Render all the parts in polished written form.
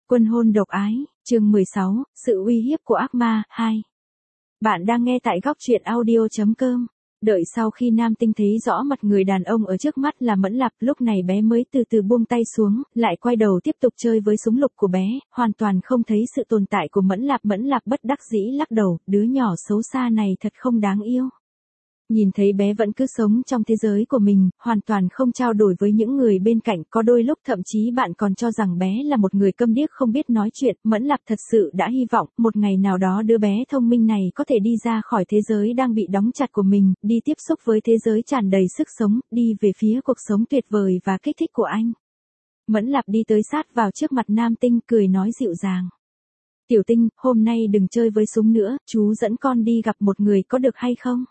Quân hôn độc ái, chương 16, sự uy hiếp của ác ma, 2. Bạn đang nghe tại góc truyện audio.com. Đợi sau khi nam tinh thấy rõ mặt người đàn ông ở trước mắt là Mẫn Lạp, lúc này bé mới từ từ buông tay xuống, lại quay đầu tiếp tục chơi với súng lục của bé, hoàn toàn không thấy sự tồn tại của Mẫn Lạp bất đắc dĩ lắc đầu, đứa nhỏ xấu xa này thật không đáng yêu. Nhìn thấy bé vẫn cứ sống trong thế giới của mình, hoàn toàn không trao đổi với những người bên cạnh, có đôi lúc thậm chí bạn còn cho rằng bé là một người câm điếc không biết nói chuyện. Mẫn Lạp thật sự đã hy vọng, một ngày nào đó đứa bé thông minh này có thể đi ra khỏi thế giới đang bị đóng chặt của mình, đi tiếp xúc với thế giới tràn đầy sức sống, đi về phía cuộc sống tuyệt vời và kích thích của anh. Mẫn Lạp đi tới sát vào trước mặt nam tinh, cười nói dịu dàng. Tiểu Tinh, hôm nay đừng chơi với súng nữa, chú dẫn con đi gặp một người có được hay không?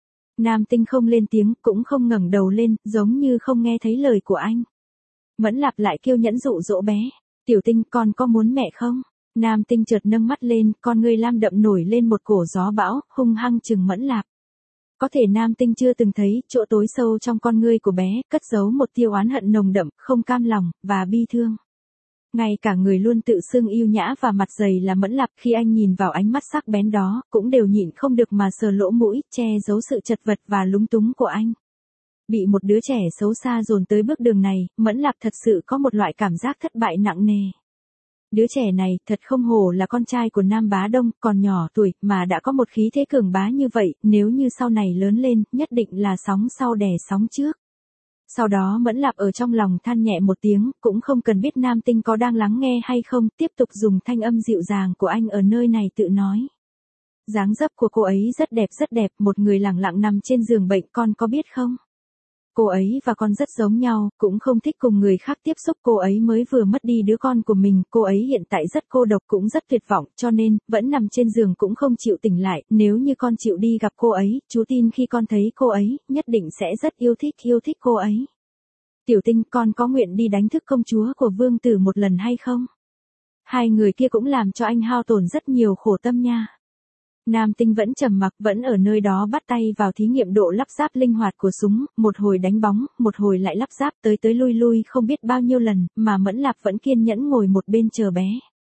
Nam tinh không lên tiếng, cũng không ngẩng đầu lên, giống như không nghe thấy lời của anh. Mẫn Lạp lại kiêu nhẫn dụ dỗ bé. Tiểu Tinh, con có muốn mẹ không? Nam tinh chợt nâng mắt lên, con ngươi lam đậm nổi lên một cổ gió bão, hung hăng chừng Mẫn Lạp. Có thể nam tinh chưa từng thấy, chỗ tối sâu trong con ngươi của bé, cất giấu một tia oán hận nồng đậm, không cam lòng, và bi thương. Ngay cả người luôn tự xưng yêu nhã và mặt dày là Mẫn Lạp, khi anh nhìn vào ánh mắt sắc bén đó, cũng đều nhịn không được mà sờ lỗ mũi, che giấu sự chật vật và lúng túng của anh. Bị một đứa trẻ xấu xa dồn tới bước đường này, Mẫn Lạp thật sự có một loại cảm giác thất bại nặng nề. Đứa trẻ này, thật không hổ là con trai của Nam Bá Đông, còn nhỏ tuổi, mà đã có một khí thế cường bá như vậy, nếu như sau này lớn lên, nhất định là sóng sau đè sóng trước. Sau đó Mẫn Lạp ở trong lòng than nhẹ một tiếng, cũng không cần biết nam tinh có đang lắng nghe hay không, tiếp tục dùng thanh âm dịu dàng của anh ở nơi này tự nói. Dáng dấp của cô ấy rất đẹp, một người lẳng lặng nằm trên giường bệnh, con có biết không? Cô ấy và con rất giống nhau, cũng không thích cùng người khác tiếp xúc, cô ấy mới vừa mất đi đứa con của mình, cô ấy hiện tại rất cô độc cũng rất tuyệt vọng, cho nên, vẫn nằm trên giường cũng không chịu tỉnh lại, nếu như con chịu đi gặp cô ấy, chú tin khi con thấy cô ấy, nhất định sẽ rất yêu thích cô ấy. Tiểu Tinh, con có nguyện đi đánh thức công chúa của vương tử một lần hay không? Hai người kia cũng làm cho anh hao tổn rất nhiều khổ tâm nha. Nam tinh vẫn trầm mặc, vẫn ở nơi đó bắt tay vào thí nghiệm độ lắp ráp linh hoạt của súng, một hồi đánh bóng, một hồi lại lắp ráp, tới lui không biết bao nhiêu lần, mà Mẫn Lạp vẫn kiên nhẫn ngồi một bên chờ bé.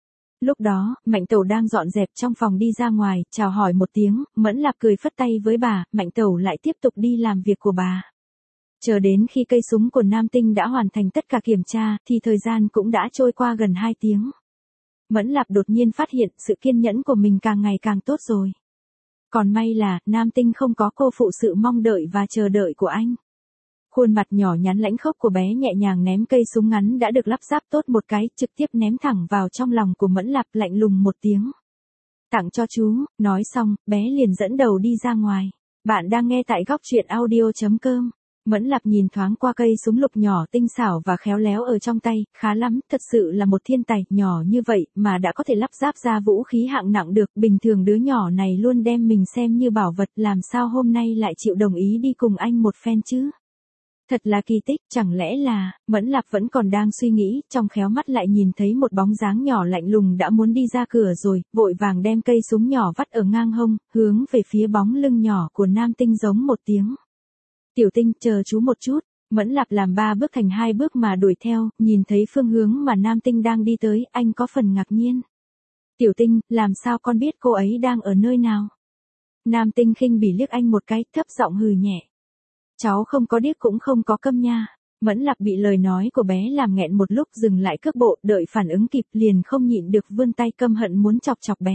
Lúc đó, Mạnh Tẩu đang dọn dẹp trong phòng đi ra ngoài, chào hỏi một tiếng, Mẫn Lạp cười phất tay với bà, Mạnh Tẩu lại tiếp tục đi làm việc của bà. Chờ đến khi cây súng của nam tinh đã hoàn thành tất cả kiểm tra, thì thời gian cũng đã trôi qua gần 2 tiếng. Mẫn Lạp đột nhiên phát hiện sự kiên nhẫn của mình càng ngày càng tốt rồi. Còn may là, nam tinh không có cô phụ sự mong đợi và chờ đợi của anh. Khuôn mặt nhỏ nhắn lãnh khốc của bé nhẹ nhàng ném cây súng ngắn đã được lắp ráp tốt một cái, trực tiếp ném thẳng vào trong lòng của Mẫn Lạp, lạnh lùng một tiếng. Tặng cho chú, nói xong, bé liền dẫn đầu đi ra ngoài. Bạn đang nghe tại góc truyện audio.com. Mẫn Lạp nhìn thoáng qua cây súng lục nhỏ tinh xảo và khéo léo ở trong tay, khá lắm, thật sự là một thiên tài, nhỏ như vậy mà đã có thể lắp ráp ra vũ khí hạng nặng được, bình thường đứa nhỏ này luôn đem mình xem như bảo vật, làm sao hôm nay lại chịu đồng ý đi cùng anh một phen chứ? Thật là kỳ tích, chẳng lẽ là, Mẫn Lạp vẫn còn đang suy nghĩ, trong khéo mắt lại nhìn thấy một bóng dáng nhỏ lạnh lùng đã muốn đi ra cửa rồi, vội vàng đem cây súng nhỏ vắt ở ngang hông, hướng về phía bóng lưng nhỏ của nam tinh giống một tiếng. Tiểu Tinh, chờ chú một chút. Mẫn Lạp làm 3 bước thành 2 bước mà đuổi theo, nhìn thấy phương hướng mà nam tinh đang đi tới, anh có phần ngạc nhiên. Tiểu Tinh, làm sao con biết cô ấy đang ở nơi nào? Nam tinh khinh bỉ liếc anh một cái, thấp giọng hừ nhẹ. Cháu không có điếc cũng không có câm nha. Mẫn Lạp bị lời nói của bé làm nghẹn một lúc, dừng lại cước bộ, đợi phản ứng kịp liền không nhịn được vươn tay căm hận muốn chọc bé.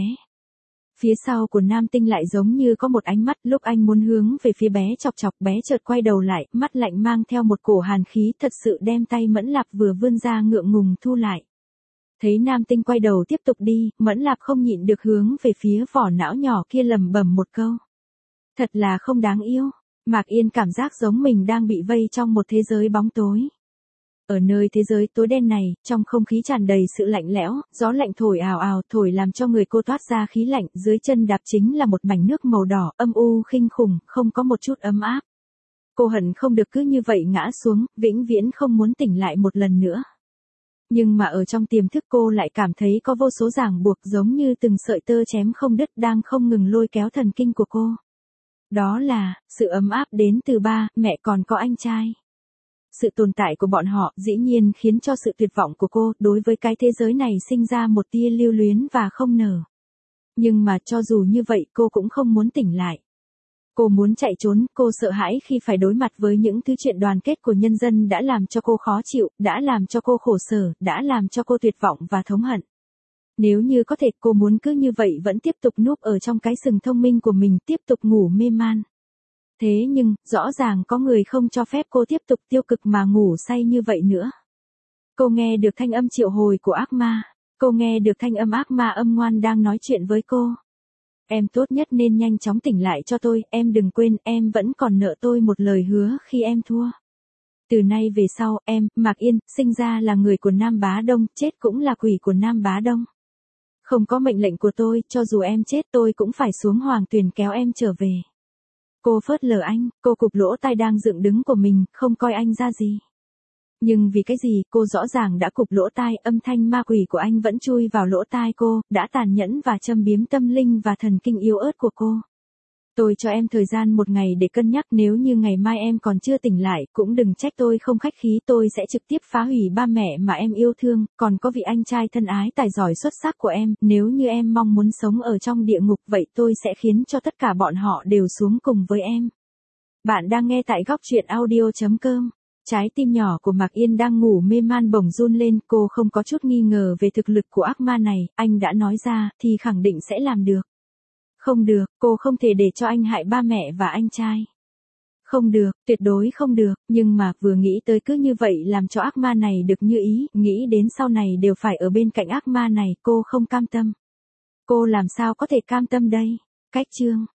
Phía sau của nam tinh lại giống như có một ánh mắt, lúc anh muốn hướng về phía bé chọc bé chợt quay đầu lại, mắt lạnh mang theo một cổ hàn khí, thật sự đem tay Mẫn Lạp vừa vươn ra ngượng ngùng thu lại. Thấy nam tinh quay đầu tiếp tục đi, Mẫn Lạp không nhịn được hướng về phía vỏ não nhỏ kia lẩm bẩm một câu. Thật là không đáng yêu. Mạc Yên cảm giác giống mình đang bị vây trong một thế giới bóng tối. Ở nơi thế giới tối đen này, trong không khí tràn đầy sự lạnh lẽo, gió lạnh thổi ào ào, thổi làm cho người cô toát ra khí lạnh, dưới chân đạp chính là một mảnh nước màu đỏ, âm u kinh khủng, không có một chút ấm áp. Cô hận không được cứ như vậy ngã xuống, vĩnh viễn không muốn tỉnh lại một lần nữa. Nhưng mà ở trong tiềm thức cô lại cảm thấy có vô số ràng buộc giống như từng sợi tơ chém không đứt đang không ngừng lôi kéo thần kinh của cô. Đó là, sự ấm áp đến từ ba, mẹ còn có anh trai. sự tồn tại của bọn họ dĩ nhiên khiến cho sự tuyệt vọng của cô đối với cái thế giới này sinh ra một tia lưu luyến và không nở. Nhưng mà cho dù như vậy cô cũng không muốn tỉnh lại. Cô muốn chạy trốn, cô sợ hãi khi phải đối mặt với những thứ chuyện đoàn kết của nhân dân đã làm cho cô khó chịu, đã làm cho cô khổ sở, đã làm cho cô tuyệt vọng và thống hận. Nếu như có thể cô muốn cứ như vậy vẫn tiếp tục núp ở trong cái sừng thông minh của mình, tiếp tục ngủ mê man. Thế nhưng, rõ ràng có người không cho phép cô tiếp tục tiêu cực mà ngủ say như vậy nữa. Cô nghe được thanh âm triệu hồi của ác ma. Cô nghe được thanh âm ác ma âm ngoan đang nói chuyện với cô. Em tốt nhất nên nhanh chóng tỉnh lại cho tôi, em đừng quên, em vẫn còn nợ tôi một lời hứa khi em thua. Từ nay về sau, em, Mạc Yên, sinh ra là người của Nam Bá Đông, chết cũng là quỷ của Nam Bá Đông. Không có mệnh lệnh của tôi, cho dù em chết tôi cũng phải xuống hoàng tuyền kéo em trở về. Cô phớt lờ anh, cô cụp lỗ tai đang dựng đứng của mình, không coi anh ra gì. Nhưng vì cái gì, cô rõ ràng đã cụp lỗ tai, âm thanh ma quỷ của anh vẫn chui vào lỗ tai cô, đã tàn nhẫn và châm biếm tâm linh và thần kinh yếu ớt của cô. Tôi cho em thời gian một ngày để cân nhắc, nếu như ngày mai em còn chưa tỉnh lại, cũng đừng trách tôi không khách khí, tôi sẽ trực tiếp phá hủy ba mẹ mà em yêu thương, còn có vị anh trai thân ái tài giỏi xuất sắc của em, nếu như em mong muốn sống ở trong địa ngục vậy tôi sẽ khiến cho tất cả bọn họ đều xuống cùng với em. Bạn đang nghe tại góc truyện audio.com. Trái tim nhỏ của Mạc Yên đang ngủ mê man bỗng run lên, cô không có chút nghi ngờ về thực lực của ác ma này, anh đã nói ra, thì khẳng định sẽ làm được. Không được, cô không thể để cho anh hại ba mẹ và anh trai. Không được, tuyệt đối không được, nhưng mà vừa nghĩ tới cứ như vậy làm cho ác ma này được như ý, nghĩ đến sau này đều phải ở bên cạnh ác ma này, cô không cam tâm. Cô làm sao có thể cam tâm đây? Cách chương